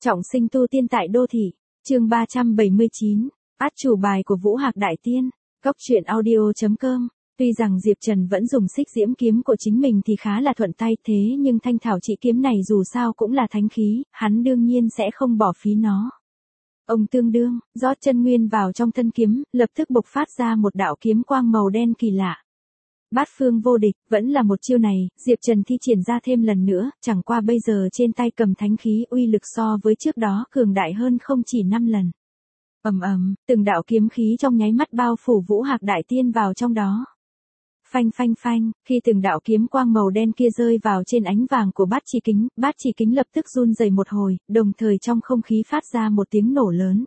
Trọng sinh tu tiên tại đô thị, chương 379, át chủ bài của Vũ Hạc Đại Tiên, Cốc truyện audio.com. Tuy rằng Diệp Trần vẫn dùng xích diễm kiếm của chính mình thì khá là thuận tay thế nhưng thanh thảo trị kiếm này dù sao cũng là thánh khí, hắn đương nhiên sẽ không bỏ phí nó. Ông tương đương, rót chân nguyên vào trong thân kiếm, lập tức bộc phát ra một đạo kiếm quang màu đen kỳ lạ. Bát phương vô địch, vẫn là một chiêu này, Diệp Trần thi triển ra thêm lần nữa, chẳng qua bây giờ trên tay cầm thánh khí uy lực so với trước đó cường đại hơn không chỉ 5 lần. Từng đạo kiếm khí trong nháy mắt bao phủ Vũ Hạc Đại Tiên vào trong đó. Phanh phanh phanh, khi từng đạo kiếm quang màu đen kia rơi vào trên ánh vàng của bát chỉ kính lập tức run rẩy một hồi, đồng thời trong không khí phát ra một tiếng nổ lớn.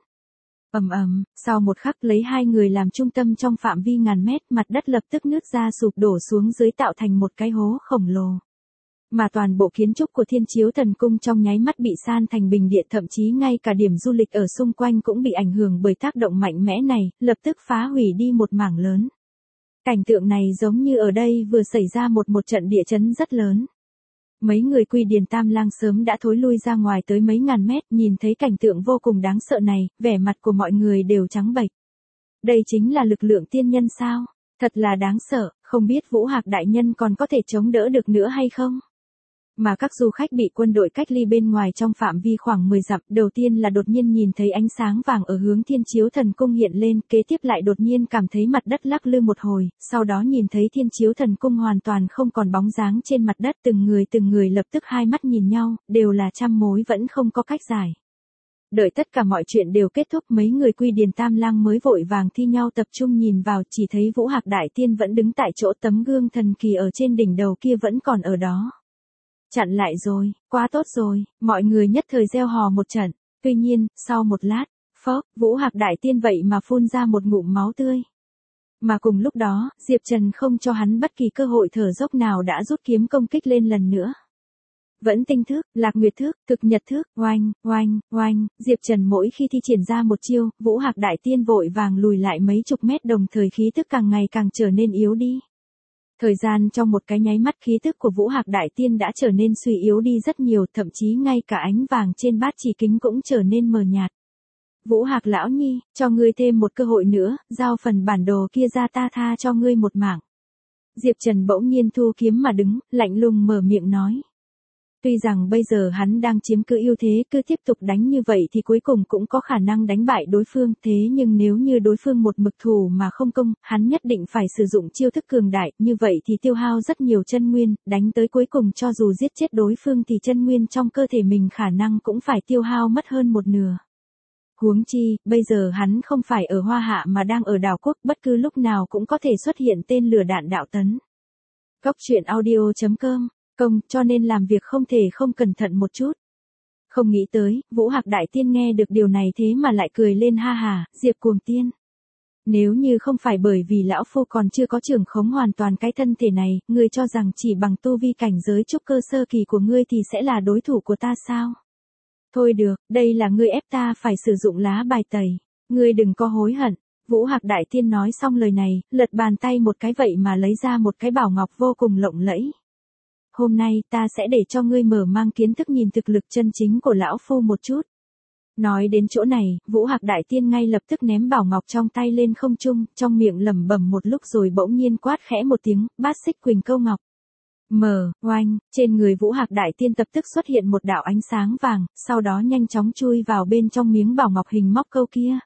Sau một khắc lấy hai người làm trung tâm trong phạm vi ngàn mét, mặt đất lập tức nứt ra sụp đổ xuống dưới tạo thành một cái hố khổng lồ. Mà toàn bộ kiến trúc của Thiên Chiếu Thần Cung trong nháy mắt bị san thành bình địa, thậm chí ngay cả điểm du lịch ở xung quanh cũng bị ảnh hưởng bởi tác động mạnh mẽ này, lập tức phá hủy đi một mảng lớn. Cảnh tượng này giống như ở đây vừa xảy ra một trận địa chấn rất lớn. Mấy người Quy Điền Tam Lang sớm đã thối lui ra ngoài tới mấy ngàn mét, nhìn thấy cảnh tượng vô cùng đáng sợ này, vẻ mặt của mọi người đều trắng bệch. Đây chính là lực lượng tiên nhân sao? Thật là đáng sợ, không biết Vũ Hạc Đại Nhân còn có thể chống đỡ được nữa hay không? Mà các du khách bị quân đội cách ly bên ngoài trong phạm vi khoảng 10 dặm, đầu tiên là đột nhiên nhìn thấy ánh sáng vàng ở hướng Thiên Chiếu Thần Cung hiện lên, kế tiếp lại đột nhiên cảm thấy mặt đất lắc lư một hồi, sau đó nhìn thấy Thiên Chiếu Thần Cung hoàn toàn không còn bóng dáng trên mặt đất, từng người lập tức hai mắt nhìn nhau, đều là trăm mối vẫn không có cách giải. Đợi tất cả mọi chuyện đều kết thúc, mấy người Quy Điền Tam Lang mới vội vàng thi nhau tập trung nhìn vào, chỉ thấy Vũ Hạc Đại Tiên vẫn đứng tại chỗ, tấm gương thần kỳ ở trên đỉnh đầu kia vẫn còn ở đó. Chặn lại rồi, quá tốt rồi, mọi người nhất thời reo hò một trận. Tuy nhiên, sau một lát, Vũ Hạc Đại Tiên vậy mà phun ra một ngụm máu tươi. Mà cùng lúc đó, Diệp Trần không cho hắn bất kỳ cơ hội thở dốc nào đã rút kiếm công kích lên lần nữa. Vẫn tinh thức, lạc nguyệt thức, cực nhật thức, oanh, Diệp Trần mỗi khi thi triển ra một chiêu, Vũ Hạc Đại Tiên vội vàng lùi lại mấy chục mét, đồng thời khí tức càng ngày càng trở nên yếu đi. Thời gian trong một cái nháy mắt, khí tức của Vũ Hạc Đại Tiên đã trở nên suy yếu đi rất nhiều, thậm chí ngay cả ánh vàng trên bát chỉ kính cũng trở nên mờ nhạt. Vũ Hạc lão nhi, cho ngươi thêm một cơ hội nữa, giao phần bản đồ kia ra, ta tha cho ngươi một mảng. Diệp Trần bỗng nhiên thu kiếm mà đứng, lạnh lùng mở miệng nói. Tuy rằng bây giờ hắn đang chiếm cứ ưu thế, cứ tiếp tục đánh như vậy thì cuối cùng cũng có khả năng đánh bại đối phương, thế nhưng nếu như đối phương một mực thủ mà không công, hắn nhất định phải sử dụng chiêu thức cường đại, như vậy thì tiêu hao rất nhiều chân nguyên, đánh tới cuối cùng cho dù giết chết đối phương thì chân nguyên trong cơ thể mình khả năng cũng phải tiêu hao mất hơn một nửa. Huống chi, bây giờ hắn không phải ở Hoa Hạ mà đang ở đảo quốc, bất cứ lúc nào cũng có thể xuất hiện tên lửa đạn đạo tấn. Cốc truyện audio.com cho nên làm việc không thể không cẩn thận một chút. Không nghĩ tới, Vũ Hạc Đại Tiên nghe được điều này thế mà lại cười lên ha hà, Diệp Cuồng Tiên. Nếu như không phải bởi vì lão phu còn chưa có trưởng khống hoàn toàn cái thân thể này, ngươi cho rằng chỉ bằng tu vi cảnh giới trúc cơ sơ kỳ của ngươi thì sẽ là đối thủ của ta sao? Thôi được, đây là ngươi ép ta phải sử dụng lá bài tẩy, ngươi đừng có hối hận. Vũ Hạc Đại Tiên nói xong lời này, lật bàn tay một cái vậy mà lấy ra một cái bảo ngọc vô cùng lộng lẫy. Hôm nay ta sẽ để cho ngươi mở mang kiến thức nhìn thực lực chân chính của lão phu một chút. Nói đến chỗ này, Vũ Hạc Đại Tiên ngay lập tức ném bảo ngọc trong tay lên không trung, trong miệng lẩm bẩm một lúc rồi bỗng nhiên quát khẽ một tiếng, bát xích quỳnh câu ngọc. Oanh, trên người Vũ Hạc Đại Tiên lập tức xuất hiện một đạo ánh sáng vàng, sau đó nhanh chóng chui vào bên trong miếng bảo ngọc hình móc câu kia.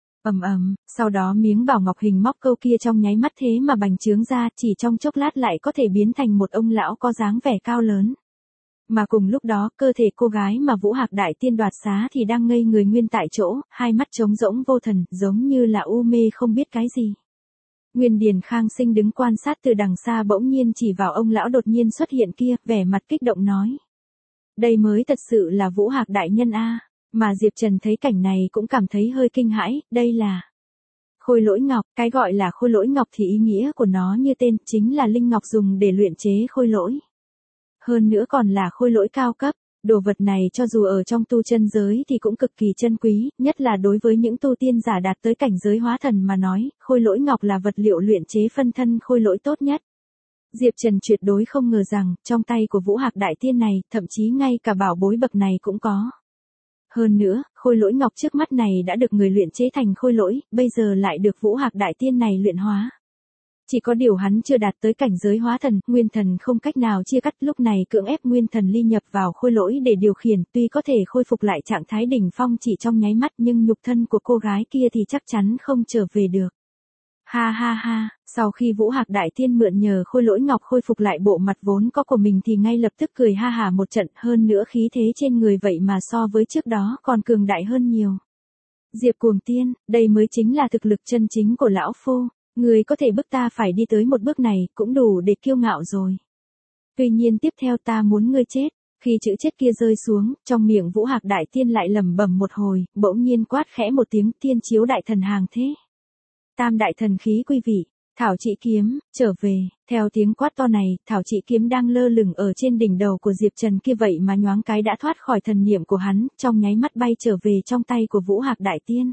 Sau đó miếng bảo ngọc hình móc câu kia trong nháy mắt thế mà bành trướng ra, chỉ trong chốc lát lại có thể biến thành một ông lão có dáng vẻ cao lớn. Mà cùng lúc đó, cơ thể cô gái mà Vũ Hạc Đại Tiên đoạt xá thì đang ngây người nguyên tại chỗ, hai mắt trống rỗng vô thần, giống như là u mê không biết cái gì. Nguyên Điền Khang Sinh đứng quan sát từ đằng xa bỗng nhiên chỉ vào ông lão đột nhiên xuất hiện kia, vẻ mặt kích động nói. Đây mới thật sự là Vũ Hạc Đại Nhân a. Mà Diệp Trần thấy cảnh này cũng cảm thấy hơi kinh hãi, đây là Khôi Lỗi Ngọc, cái gọi là Khôi Lỗi Ngọc thì ý nghĩa của nó như tên, chính là linh ngọc dùng để luyện chế khôi lỗi. Hơn nữa còn là khôi lỗi cao cấp, đồ vật này cho dù ở trong tu chân giới thì cũng cực kỳ chân quý, nhất là đối với những tu tiên giả đạt tới cảnh giới hóa thần mà nói, Khôi Lỗi Ngọc là vật liệu luyện chế phân thân khôi lỗi tốt nhất. Diệp Trần tuyệt đối không ngờ rằng, trong tay của Vũ Hạc Đại Tiên này, thậm chí ngay cả bảo bối bậc này cũng có. Hơn nữa, khôi lỗi ngọc trước mắt này đã được người luyện chế thành khôi lỗi, bây giờ lại được Vũ Hạc Đại Tiên này luyện hóa. Chỉ có điều hắn chưa đạt tới cảnh giới hóa thần, nguyên thần không cách nào chia cắt, lúc này cưỡng ép nguyên thần ly nhập vào khôi lỗi để điều khiển, tuy có thể khôi phục lại trạng thái đỉnh phong chỉ trong nháy mắt nhưng nhục thân của cô gái kia thì chắc chắn không trở về được. Ha ha ha, sau khi Vũ Hạc Đại Tiên mượn nhờ khôi lỗi ngọc khôi phục lại bộ mặt vốn có của mình thì ngay lập tức cười ha hả một trận, hơn nữa khí thế trên người vậy mà so với trước đó còn cường đại hơn nhiều. Diệp Cuồng Tiên, đây mới chính là thực lực chân chính của lão phu. Người có thể bức ta phải đi tới một bước này, cũng đủ để kiêu ngạo rồi. Tuy nhiên tiếp theo ta muốn ngươi chết. Khi chữ chết kia rơi xuống, trong miệng Vũ Hạc Đại Tiên lại lẩm bẩm một hồi, bỗng nhiên quát khẽ một tiếng, Thiên Chiếu Đại Thần hàng thế. Tam đại thần khí quý vị, Thảo Chỉ Kiếm, trở về. Theo tiếng quát to này, Thảo Chỉ Kiếm đang lơ lửng ở trên đỉnh đầu của Diệp Trần kia vậy mà nhoáng cái đã thoát khỏi thần niệm của hắn, trong nháy mắt bay trở về trong tay của Vũ Hạc Đại Tiên.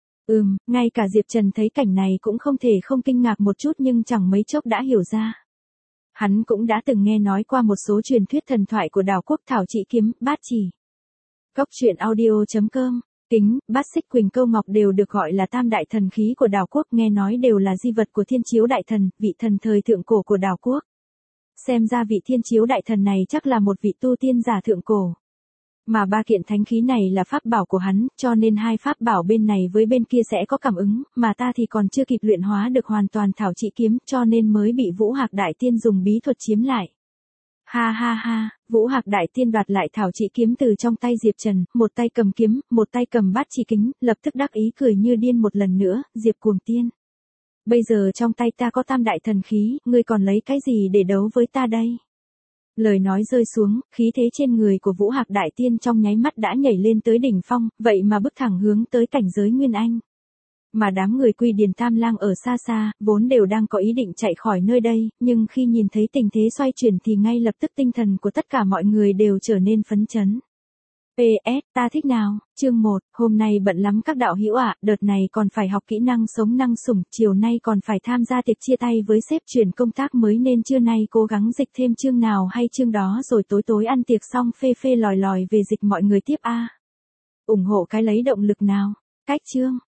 Ngay cả Diệp Trần thấy cảnh này cũng không thể không kinh ngạc một chút nhưng chẳng mấy chốc đã hiểu ra. Hắn cũng đã từng nghe nói qua một số truyền thuyết thần thoại của đảo quốc Thảo Chỉ Kiếm, Bát Chỉ. Cốc truyện audio.com, Kính, Bát Xích Quỳnh Câu Ngọc đều được gọi là tam đại thần khí của đảo quốc, nghe nói đều là di vật của Thiên Chiếu Đại Thần, vị thần thời thượng cổ của đảo quốc. Xem ra vị Thiên Chiếu Đại Thần này chắc là một vị tu tiên giả thượng cổ. Mà ba kiện thánh khí này là pháp bảo của hắn, cho nên hai pháp bảo bên này với bên kia sẽ có cảm ứng, mà ta thì còn chưa kịp luyện hóa được hoàn toàn Thảo Chỉ Kiếm, cho nên mới bị Vũ Hạc Đại Tiên dùng bí thuật chiếm lại. Ha ha ha, Vũ Hạc Đại Tiên đoạt lại Thảo Chỉ Kiếm từ trong tay Diệp Trần, một tay cầm kiếm, một tay cầm bát chỉ kính, lập tức đắc ý cười như điên một lần nữa, Diệp Cuồng Tiên. Bây giờ trong tay ta có tam đại thần khí, ngươi còn lấy cái gì để đấu với ta đây? Lời nói rơi xuống, khí thế trên người của Vũ Hạc Đại Tiên trong nháy mắt đã nhảy lên tới đỉnh phong, vậy mà bước thẳng hướng tới cảnh giới Nguyên Anh. Mà đám người Quy Điền Tam Lang ở xa xa, vốn đều đang có ý định chạy khỏi nơi đây, nhưng khi nhìn thấy tình thế xoay chuyển thì ngay lập tức tinh thần của tất cả mọi người đều trở nên phấn chấn. PS, ta thích nào, chương 1, hôm nay bận lắm các đạo hữu ạ, đợt này còn phải học kỹ năng sống năng sủng, chiều nay còn phải tham gia tiệc chia tay với sếp chuyển công tác mới nên trưa nay cố gắng dịch thêm chương nào hay chương đó rồi tối tối ăn tiệc xong phê phê lòi lòi về dịch mọi người tiếp a. Ủng hộ cái lấy động lực nào. Cách chương